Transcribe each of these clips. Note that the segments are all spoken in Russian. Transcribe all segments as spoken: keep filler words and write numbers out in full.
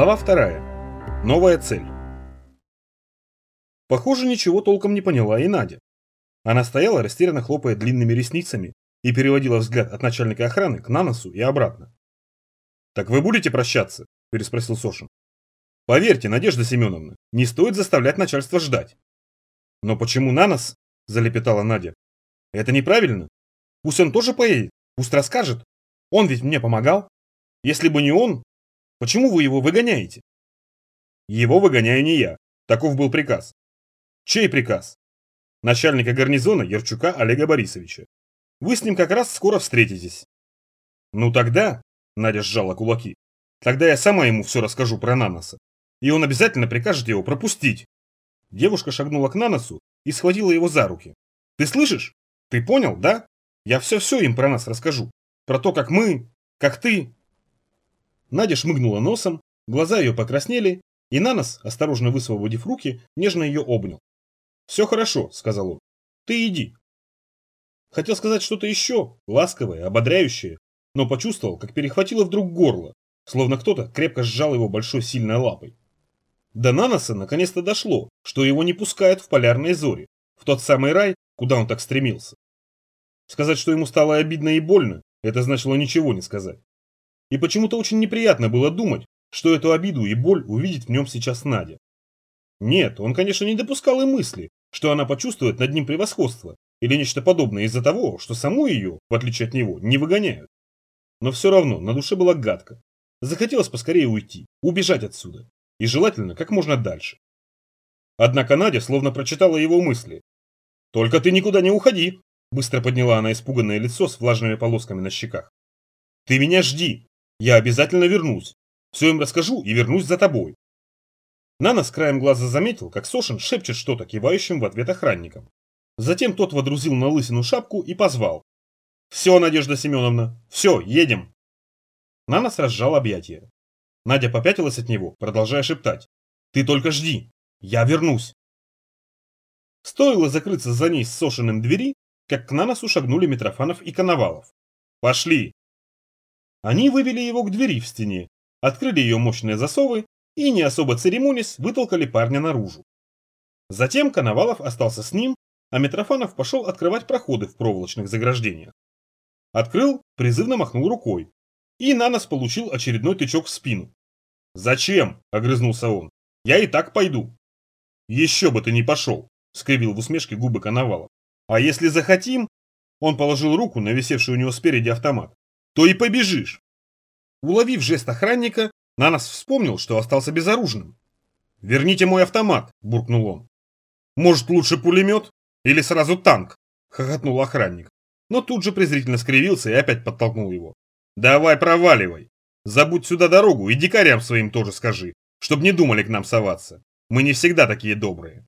Глава вторая. Новая цель. Похоже, ничего толком не поняла и Надя. Она стояла, растерянно хлопая длинными ресницами, и переводила взгляд от начальника охраны к Наносу и обратно. «Так вы будете прощаться?» – переспросил Сошин. «Поверьте, Надежда Семеновна, не стоит заставлять начальство ждать». «Но почему Нанос?» – залепетала Надя. «Это неправильно. Пусть он тоже поедет, пусть расскажет. Он ведь мне помогал. Если бы не он, почему вы его выгоняете?» «Его выгоняю не я. Таков был приказ». «Чей приказ?» «Начальника гарнизона Ярчука Олега Борисовича. Вы с ним как раз скоро встретитесь». «Ну тогда», – Надя сжала кулаки, – «тогда я сама ему все расскажу про Наноса, и он обязательно прикажет его пропустить». Девушка шагнула к Наносу и схватила его за руки. «Ты слышишь? Ты понял, да? Я все-все им про нас расскажу. Про то, как мы, как ты». Надя шмыгнула носом, глаза ее покраснели, и Нанос, осторожно высвободив руки, нежно ее обнял. «Все хорошо», – сказал он. «Ты иди». Хотел сказать что-то еще, ласковое, ободряющее, но почувствовал, как перехватило вдруг горло, словно кто-то крепко сжал его большой сильной лапой. До Наноса наконец-то дошло, что его не пускают в полярные зори, в тот самый рай, куда он так стремился. Сказать, что ему стало обидно и больно, это значило ничего не сказать. И почему-то очень неприятно было думать, что эту обиду и боль увидит в нем сейчас Надя. Нет, он, конечно, не допускал и мысли, что она почувствует над ним превосходство или нечто подобное из-за того, что саму ее, в отличие от него, не выгоняют. Но все равно на душе было гадко. Захотелось поскорее уйти, убежать отсюда. И желательно как можно дальше. Однако Надя словно прочитала его мысли. «Только ты никуда не уходи!» Быстро подняла она испуганное лицо с влажными полосками на щеках. «Ты меня жди! Я обязательно вернусь! Все им расскажу и вернусь за тобой!» Нанос краем глаза заметил, как Сошин шепчет что-то кивающим в ответ охранникам. Затем тот водрузил на лысину шапку и позвал. «Все, Надежда Семеновна, все, едем!» Нанос разжал объятия. Надя попятилась от него, продолжая шептать. «Ты только жди! Я вернусь!» Стоило закрыться за ней с Сошиным двери, как к Наносу шагнули Митрофанов и Коновалов. «Пошли!» Они вывели его к двери в стене, открыли ее мощные засовы и, не особо церемонясь, вытолкали парня наружу. Затем Коновалов остался с ним, а Митрофанов пошел открывать проходы в проволочных заграждениях. Открыл, призывно махнул рукой, и Нанос получил очередной тычок в спину. «Зачем?» – огрызнулся он. «Я и так пойду». «Еще бы ты не пошел!» – скривил в усмешке губы Коновалов. «А если захотим?» – он положил руку на висевший у него спереди автомат. «То и побежишь!» Уловив жест охранника, Нанос вспомнил, что остался безоружным. «Верните мой автомат!» – буркнул он. «Может, лучше пулемет? Или сразу танк?» – хохотнул охранник. Но тут же презрительно скривился и опять подтолкнул его. «Давай проваливай! Забудь сюда дорогу и дикарям своим тоже скажи, чтоб не думали к нам соваться. Мы не всегда такие добрые».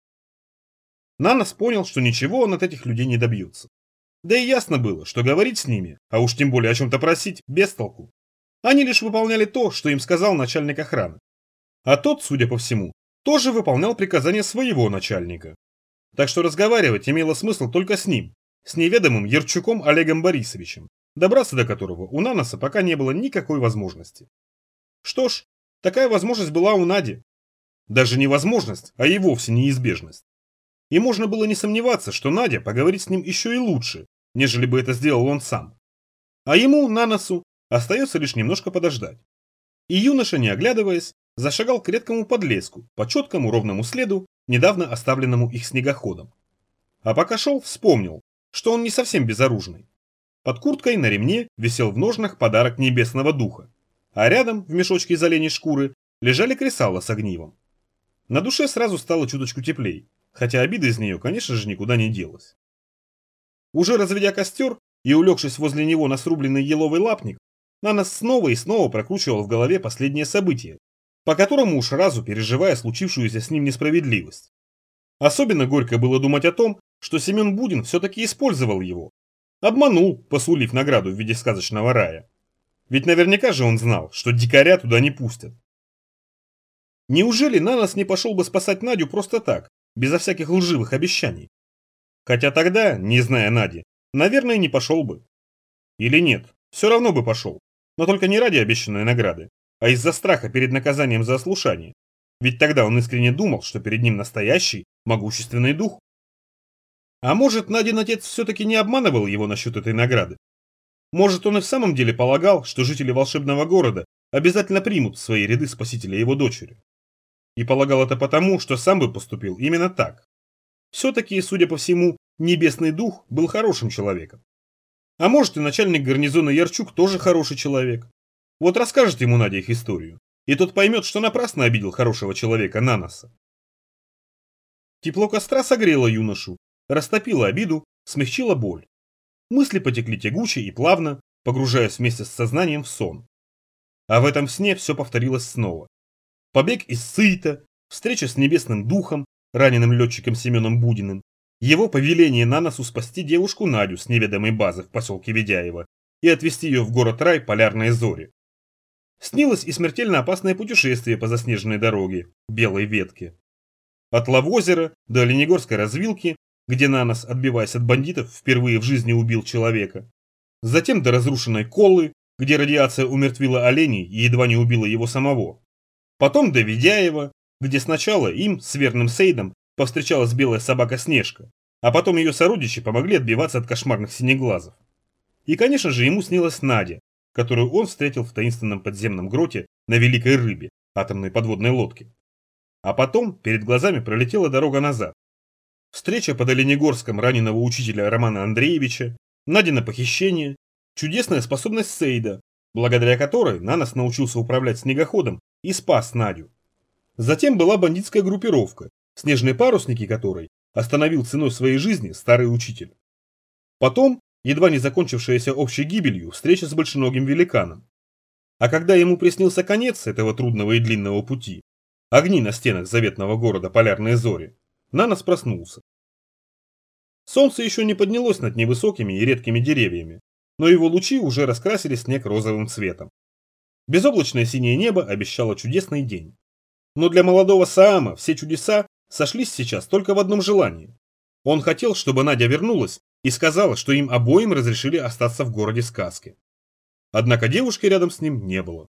Нанос понял, что ничего он от этих людей не добьется. Да и ясно было, что говорить с ними, а уж тем более о чем-то просить, без толку. Они лишь выполняли то, что им сказал начальник охраны. А тот, судя по всему, тоже выполнял приказания своего начальника. Так что разговаривать имело смысл только с ним, с неведомым Ярчуком Олегом Борисовичем, добраться до которого у Наноса пока не было никакой возможности. Что ж, такая возможность была у Нади. Даже не возможность, а и вовсе неизбежность. И можно было не сомневаться, что Надя поговорит с ним еще и лучше, нежели бы это сделал он сам. А ему, Наносу, остается лишь немножко подождать. И юноша, не оглядываясь, зашагал к редкому подлеску по четкому ровному следу, недавно оставленному их снегоходом. А пока шел, вспомнил, что он не совсем безоружный. Под курткой на ремне висел в ножнах подарок небесного духа, а рядом, в мешочке из оленей шкуры, лежали кресала с огнивом. На душе сразу стало чуточку теплей, хотя обида из нее, конечно же, никуда не делась. Уже разведя костер и улегшись возле него на срубленный еловый лапник, Нанос снова и снова прокручивал в голове последние события, по которому уж разу переживая случившуюся с ним несправедливость. Особенно горько было думать о том, что Семен Будин все-таки использовал его. Обманул, посулив награду в виде сказочного рая. Ведь наверняка же он знал, что дикаря туда не пустят. Неужели Нанос не пошел бы спасать Надю просто так, безо всяких лживых обещаний? Хотя тогда, не зная Нади, наверное, не пошел бы. Или нет, все равно бы пошел, но только не ради обещанной награды, а из-за страха перед наказанием за ослушание. Ведь тогда он искренне думал, что перед ним настоящий, могущественный дух. А может, Надин отец все-таки не обманывал его насчет этой награды? Может, он и в самом деле полагал, что жители волшебного города обязательно примут в свои ряды спасителя его дочери. И полагал это потому, что сам бы поступил именно так. Все-таки, судя по всему, небесный дух был хорошим человеком. А может, и начальник гарнизона Ярчук тоже хороший человек. Вот расскажет ему Надя их историю, и тот поймет, что напрасно обидел хорошего человека Наноса. Тепло костра согрело юношу, растопило обиду, смягчило боль. Мысли потекли тягуче и плавно, погружаясь вместе с сознанием в сон. А в этом сне все повторилось снова. Побег из Сыйта, встреча с небесным духом, раненым летчиком Семеном Будиным, его повеление Наносу спасти девушку Надю с неведомой базы в поселке Ведяево и отвезти ее в город-рай Полярные Зори. Снилось и смертельно опасное путешествие по заснеженной дороге, Белой Ветке. От Лавозера до Оленегорской развилки, где Нанос, отбиваясь от бандитов, впервые в жизни убил человека. Затем до разрушенной Колы, где радиация умертвила оленей и едва не убила его самого. Потом до Ведяева, где сначала им, с верным Сейдом, повстречалась белая собака Снежка, а потом ее сородичи помогли отбиваться от кошмарных синеглазов. И, конечно же, ему снилась Надя, которую он встретил в таинственном подземном гроте на Великой Рыбе, атомной подводной лодке. А потом перед глазами пролетела дорога назад. Встреча под Оленегорском раненого учителя Романа Андреевича, Надина похищение, чудесная способность Сейда, благодаря которой Нанос научился управлять снегоходом и спас Надю. Затем была бандитская группировка, снежные парусники которой остановил ценой своей жизни старый учитель. Потом, едва не закончившаяся общей гибелью, встреча с большеногим великаном. А когда ему приснился конец этого трудного и длинного пути, огни на стенах заветного города Полярные Зори, Нанос проснулся. Солнце еще не поднялось над невысокими и редкими деревьями, но его лучи уже раскрасили снег розовым цветом. Безоблачное синее небо обещало чудесный день. Но для молодого Саама все чудеса сошлись сейчас только в одном желании. Он хотел, чтобы Надя вернулась и сказала, что им обоим разрешили остаться в городе сказки. Однако девушки рядом с ним не было.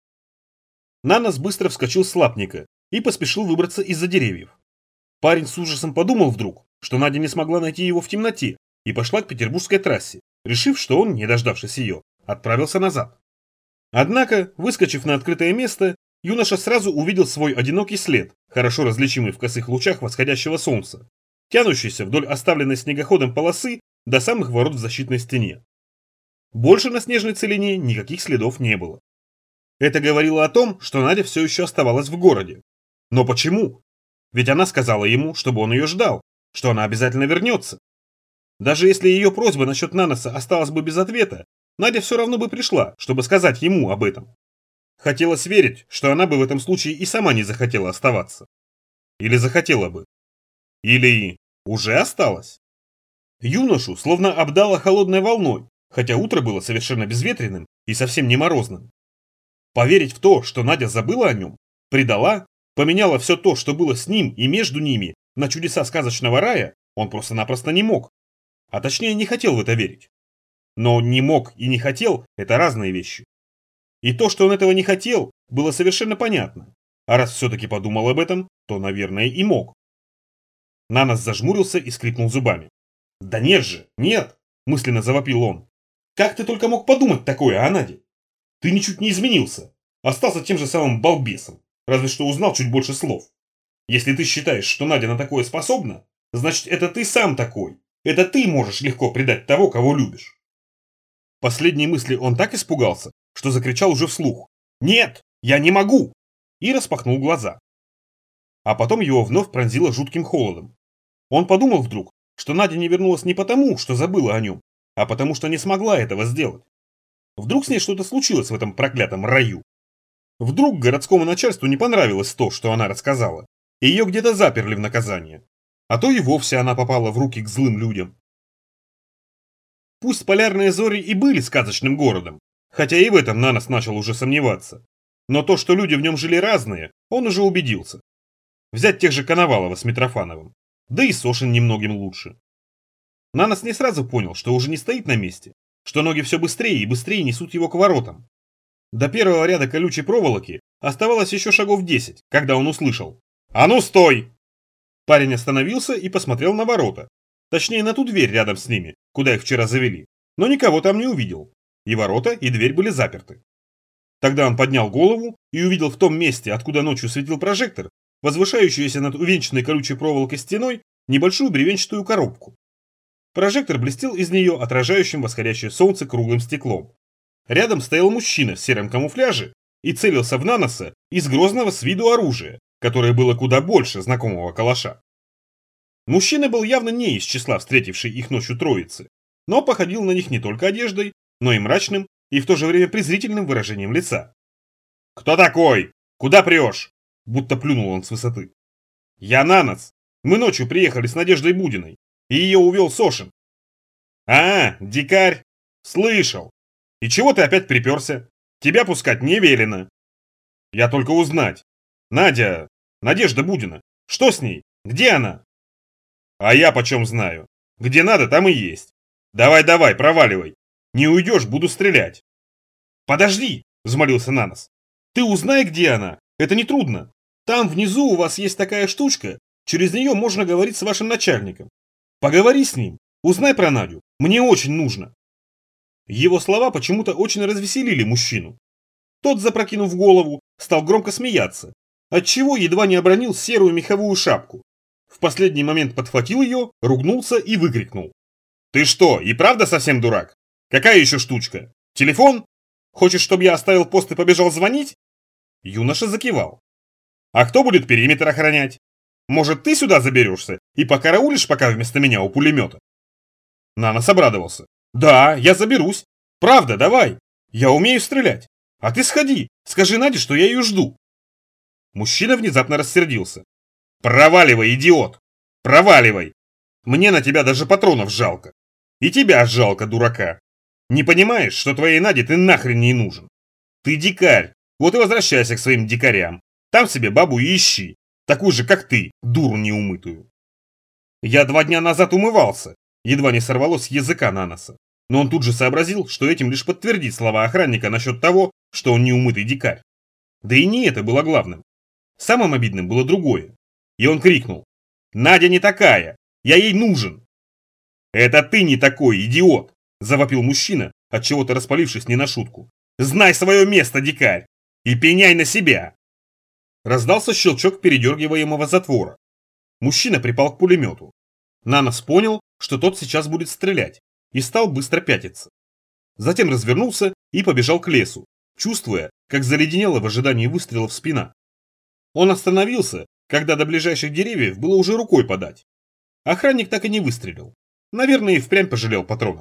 Нанос быстро вскочил с лапника и поспешил выбраться из-за деревьев. Парень с ужасом подумал вдруг, что Надя не смогла найти его в темноте и пошла к петербургской трассе, решив, что он, не дождавшись ее, отправился назад. Однако, выскочив на открытое место, юноша сразу увидел свой одинокий след, хорошо различимый в косых лучах восходящего солнца, тянущийся вдоль оставленной снегоходом полосы до самых ворот в защитной стене. Больше на снежной целине никаких следов не было. Это говорило о том, что Надя все еще оставалась в городе. Но почему? Ведь она сказала ему, чтобы он ее ждал, что она обязательно вернется. Даже если ее просьба насчет Наноса осталась бы без ответа, Надя все равно бы пришла, чтобы сказать ему об этом. Хотелось верить, что она бы в этом случае и сама не захотела оставаться. Или захотела бы. Или уже осталась. Юношу словно обдало холодной волной, хотя утро было совершенно безветренным и совсем не морозным. Поверить в то, что Надя забыла о нем, предала, поменяла все то, что было с ним и между ними, на чудеса сказочного рая, он просто-напросто не мог. А точнее не хотел в это верить. Но не мог и не хотел – это разные вещи. И то, что он этого не хотел, было совершенно понятно. А раз все-таки подумал об этом, то, наверное, и мог. Нанос зажмурился и скрипнул зубами. «Да нет же, нет!» – мысленно завопил он. «Как ты только мог подумать такое о Наде? Ты ничуть не изменился. Остался тем же самым балбесом, разве что узнал чуть больше слов. Если ты считаешь, что Надя на такое способна, значит, это ты сам такой. Это ты можешь легко предать того, кого любишь». Последней мысли он так испугался, что закричал уже вслух: «Нет, я не могу!» и распахнул глаза. А потом его вновь пронзило жутким холодом. Он подумал вдруг, что Надя не вернулась не потому, что забыла о нем, а потому что не смогла этого сделать. Вдруг с ней что-то случилось в этом проклятом раю. Вдруг городскому начальству не понравилось то, что она рассказала, и ее где-то заперли в наказание. А то и вовсе она попала в руки к злым людям. Пусть Полярные Зори и были сказочным городом, хотя и в этом Нанос начал уже сомневаться. Но то, что люди в нем жили разные, он уже убедился. Взять тех же Коновалова с Митрофановым, да и Сошин немногим лучше. Нанос не сразу понял, что уже не стоит на месте, что ноги все быстрее и быстрее несут его к воротам. До первого ряда колючей проволоки оставалось еще шагов десять, когда он услышал: «А ну стой!». Парень остановился и посмотрел на ворота. Точнее, на ту дверь рядом с ними, куда их вчера завели, но никого там не увидел. И ворота, и дверь были заперты. Тогда он поднял голову и увидел в том месте, откуда ночью светил прожектор, возвышающуюся над увенчанной колючей проволокой стеной, небольшую бревенчатую коробку. Прожектор блестел из нее отражающим восходящее солнце круглым стеклом. Рядом стоял мужчина в сером камуфляже и целился в Наноса из грозного с виду оружия, которое было куда больше знакомого калаша. Мужчина был явно не из числа встретившей их ночью троицы, но походил на них не только одеждой, но и мрачным и в то же время презрительным выражением лица. «Кто такой? Куда прешь?» – будто плюнул он с высоты. «Я Нанос. Мы ночью приехали с Надеждой Будиной, и ее увел Сошин». «А, дикарь! Слышал. И чего ты опять приперся? Тебя пускать не велено». «Я только узнать. Надя, Надежда Будина, что с ней? Где она?» «А я почем знаю? Где надо, там и есть. Давай-давай, проваливай. Не уйдешь, буду стрелять». «Подожди!» – взмолился Нанос. «Ты узнай, где она. Это нетрудно. Там внизу у вас есть такая штучка. Через нее можно говорить с вашим начальником. Поговори с ним. Узнай про Надю. Мне очень нужно». Его слова почему-то очень развеселили мужчину. Тот, запрокинув голову, стал громко смеяться, отчего едва не обронил серую меховую шапку. В последний момент подхватил ее, ругнулся и выкрикнул: «Ты что, и правда совсем дурак? Какая еще штучка? Телефон? Хочешь, чтобы я оставил пост и побежал звонить?» Юноша закивал. «А кто будет периметр охранять? Может, ты сюда заберешься и покараулишь пока вместо меня у пулемета?» Нанос обрадовался. «Да, я заберусь. Правда, давай. Я умею стрелять. А ты сходи, скажи Наде, что я ее жду». Мужчина внезапно рассердился. «Проваливай, идиот! Проваливай! Мне на тебя даже патронов жалко. И тебя жалко, дурака. Не понимаешь, что твоей Наде ты нахрен не нужен? Ты дикарь, вот и возвращайся к своим дикарям. Там себе бабу и ищи, такую же, как ты, дуру неумытую». «Я два дня назад умывался», едва не сорвалось с языка Наноса. Но он тут же сообразил, что этим лишь подтвердит слова охранника насчет того, что он неумытый дикарь. Да и не это было главным. Самым обидным было другое. И он крикнул: «Надя не такая! Я ей нужен!» «Это ты не такой, идиот!» – завопил мужчина, отчего-то распалившись не на шутку. «Знай свое место, дикарь! И пеняй на себя!» Раздался щелчок передергиваемого затвора. Мужчина припал к пулемету. Нанос понял, что тот сейчас будет стрелять, и стал быстро пятиться. Затем развернулся и побежал к лесу, чувствуя, как заледенела в ожидании выстрелов спина. Он остановился, когда до ближайших деревьев было уже рукой подать. Охранник так и не выстрелил. Наверное, и впрямь пожалел патронов.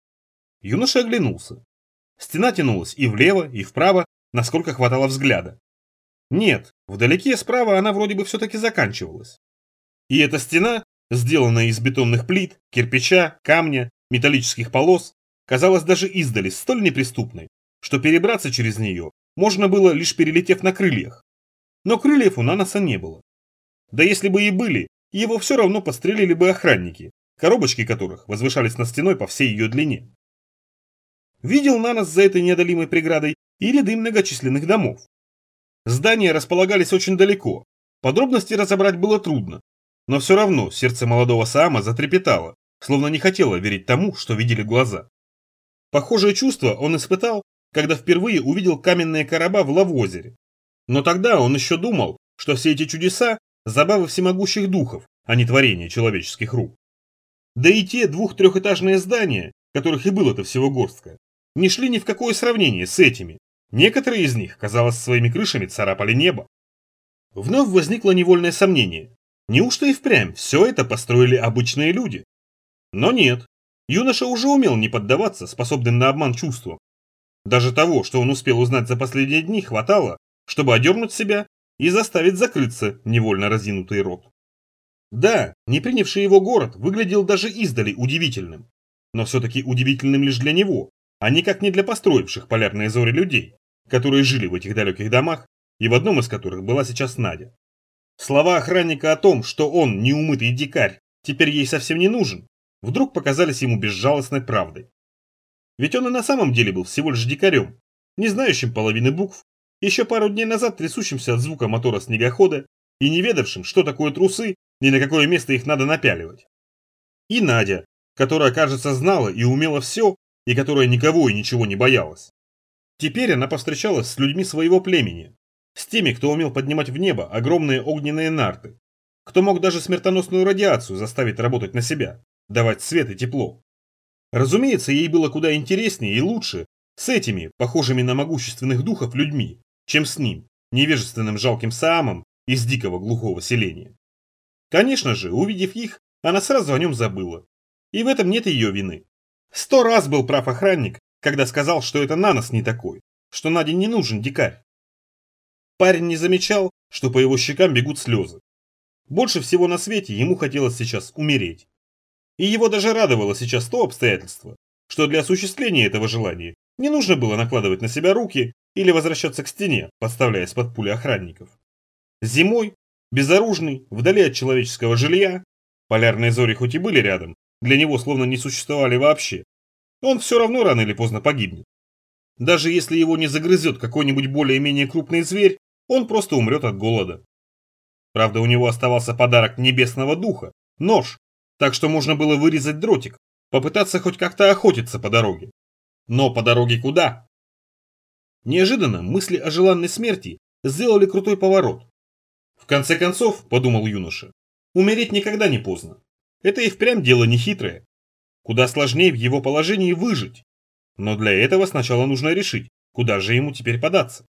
Юноша оглянулся. Стена тянулась и влево, и вправо, насколько хватало взгляда. Нет, вдалеке справа она вроде бы все-таки заканчивалась. И эта стена, сделанная из бетонных плит, кирпича, камня, металлических полос, казалась даже издали столь неприступной, что перебраться через нее можно было, лишь перелетев на крыльях. Но крыльев у Наноса не было. Да если бы и были, его все равно подстрелили бы охранники, коробочки которых возвышались над стеной по всей ее длине. Видел Нанос за этой неодолимой преградой и ряды многочисленных домов. Здания располагались очень далеко, подробности разобрать было трудно, но все равно сердце молодого Саама затрепетало, словно не хотело верить тому, что видели глаза. Похожее чувство он испытал, когда впервые увидел каменные короба в Лавозере. Но тогда он еще думал, что все эти чудеса – забавы всемогущих духов, а не творение человеческих рук. Да и те двух-трехэтажные здания, которых и было-то всего горстка, не шли ни в какое сравнение с этими. Некоторые из них, казалось, своими крышами царапали небо. Вновь возникло невольное сомнение. Неужто и впрямь все это построили обычные люди? Но нет. Юноша уже умел не поддаваться способным на обман чувствам. Даже того, что он успел узнать за последние дни, хватало, чтобы одернуть себя и заставить закрыться невольно разинутый рот. Да, не принявший его город выглядел даже издали удивительным. Но все-таки удивительным лишь для него, а никак не для построивших полярные зори людей, которые жили в этих далеких домах, и в одном из которых была сейчас Надя. Слова охранника о том, что он, неумытый дикарь, теперь ей совсем не нужен, вдруг показались ему безжалостной правдой. Ведь он и на самом деле был всего лишь дикарем, не знающим половины букв, еще пару дней назад трясущимся от звука мотора снегохода и не ведавшим, что такое трусы и на какое место их надо напяливать. И Надя, которая, кажется, знала и умела все, и которая никого и ничего не боялась. Теперь она повстречалась с людьми своего племени, с теми, кто умел поднимать в небо огромные огненные нарты, кто мог даже смертоносную радиацию заставить работать на себя, давать свет и тепло. Разумеется, ей было куда интереснее и лучше с этими, похожими на могущественных духов, людьми, чем с ним, невежественным жалким Саамом из дикого глухого селения. Конечно же, увидев их, она сразу о нем забыла. И в этом нет ее вины. Сто раз был прав охранник, когда сказал, что это Нанос не такой, что Наде не нужен дикарь. Парень не замечал, что по его щекам бегут слезы. Больше всего на свете ему хотелось сейчас умереть. И его даже радовало сейчас то обстоятельство, что для осуществления этого желания не нужно было накладывать на себя руки или возвращаться к стене, подставляясь под пули охранников. Зимой, безоружный, вдали от человеческого жилья, полярные зори хоть и были рядом, для него словно не существовали вообще, он все равно рано или поздно погибнет. Даже если его не загрызет какой-нибудь более-менее крупный зверь, он просто умрет от голода. Правда, у него оставался подарок небесного духа – нож, так что можно было вырезать дротик, попытаться хоть как-то охотиться по дороге. Но по дороге куда? Неожиданно мысли о желанной смерти сделали крутой поворот. В конце концов, подумал юноша, умереть никогда не поздно. Это и впрямь дело нехитрое. Куда сложнее в его положении выжить. Но для этого сначала нужно решить, куда же ему теперь податься.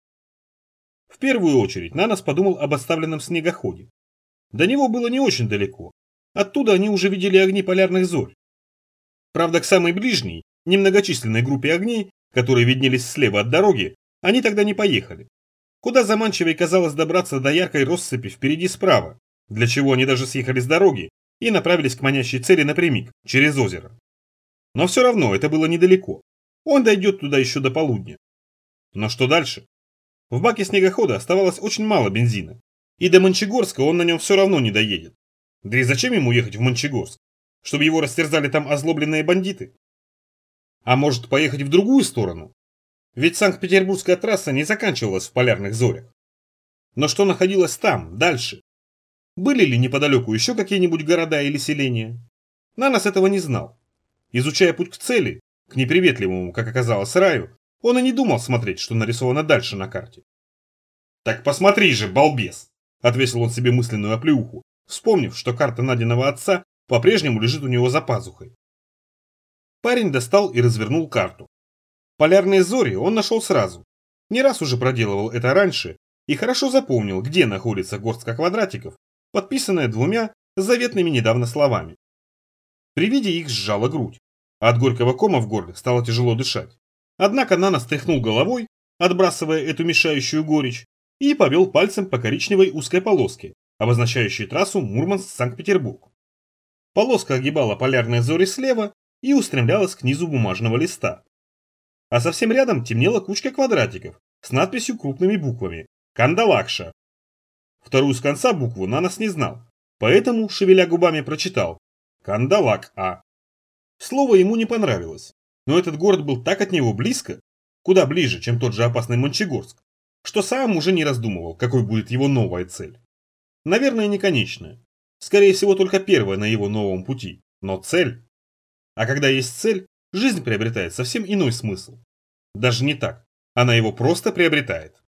В первую очередь Нанос подумал об оставленном снегоходе. До него было не очень далеко. Оттуда они уже видели огни полярных зорь. Правда, к самой ближней, немногочисленной группе огней, которые виднелись слева от дороги, они тогда не поехали. Куда заманчивее казалось добраться до яркой россыпи впереди справа, для чего они даже съехали с дороги и направились к манящей цели напрямик, через озеро. Но все равно это было недалеко. Он дойдет туда еще до полудня. Но что дальше? В баке снегохода оставалось очень мало бензина, и до Мончегорска он на нем все равно не доедет. Да и зачем ему ехать в Мончегорск? Чтобы его растерзали там озлобленные бандиты? А может, поехать в другую сторону? Ведь Санкт-Петербургская трасса не заканчивалась в полярных зорях. Но что находилось там, дальше? Были ли неподалеку еще какие-нибудь города или селения? Нанос этого не знал. Изучая путь к цели, к неприветливому, как оказалось, раю, он и не думал смотреть, что нарисовано дальше на карте. «Так посмотри же, балбес!» – отвесил он себе мысленную оплеуху, вспомнив, что карта Надиного отца по-прежнему лежит у него за пазухой. Парень достал и развернул карту. Полярные зори он нашел сразу. Не раз уже проделывал это раньше и хорошо запомнил, где находится горстка квадратиков, подписанная двумя заветными недавно словами. При виде их сжала грудь, а от горького кома в горле стало тяжело дышать. Однако Нанос тряхнул головой, отбрасывая эту мешающую горечь, и повел пальцем по коричневой узкой полоске, обозначающей трассу Мурманск-Санкт-Петербург. Полоска огибала полярные зори слева и устремлялась к низу бумажного листа. А совсем рядом темнела кучка квадратиков с надписью крупными буквами «Кандалакша». Вторую с конца букву Нанос не знал, поэтому, шевеля губами, прочитал «Кандалак-А». Слово ему не понравилось, но этот город был так от него близко, куда ближе, чем тот же опасный Мончегорск, что сам уже не раздумывал, какой будет его новая цель. Наверное, не конечная. Скорее всего, только первая на его новом пути, но цель. А когда есть цель, жизнь приобретает совсем иной смысл. Даже не так, она его просто приобретает.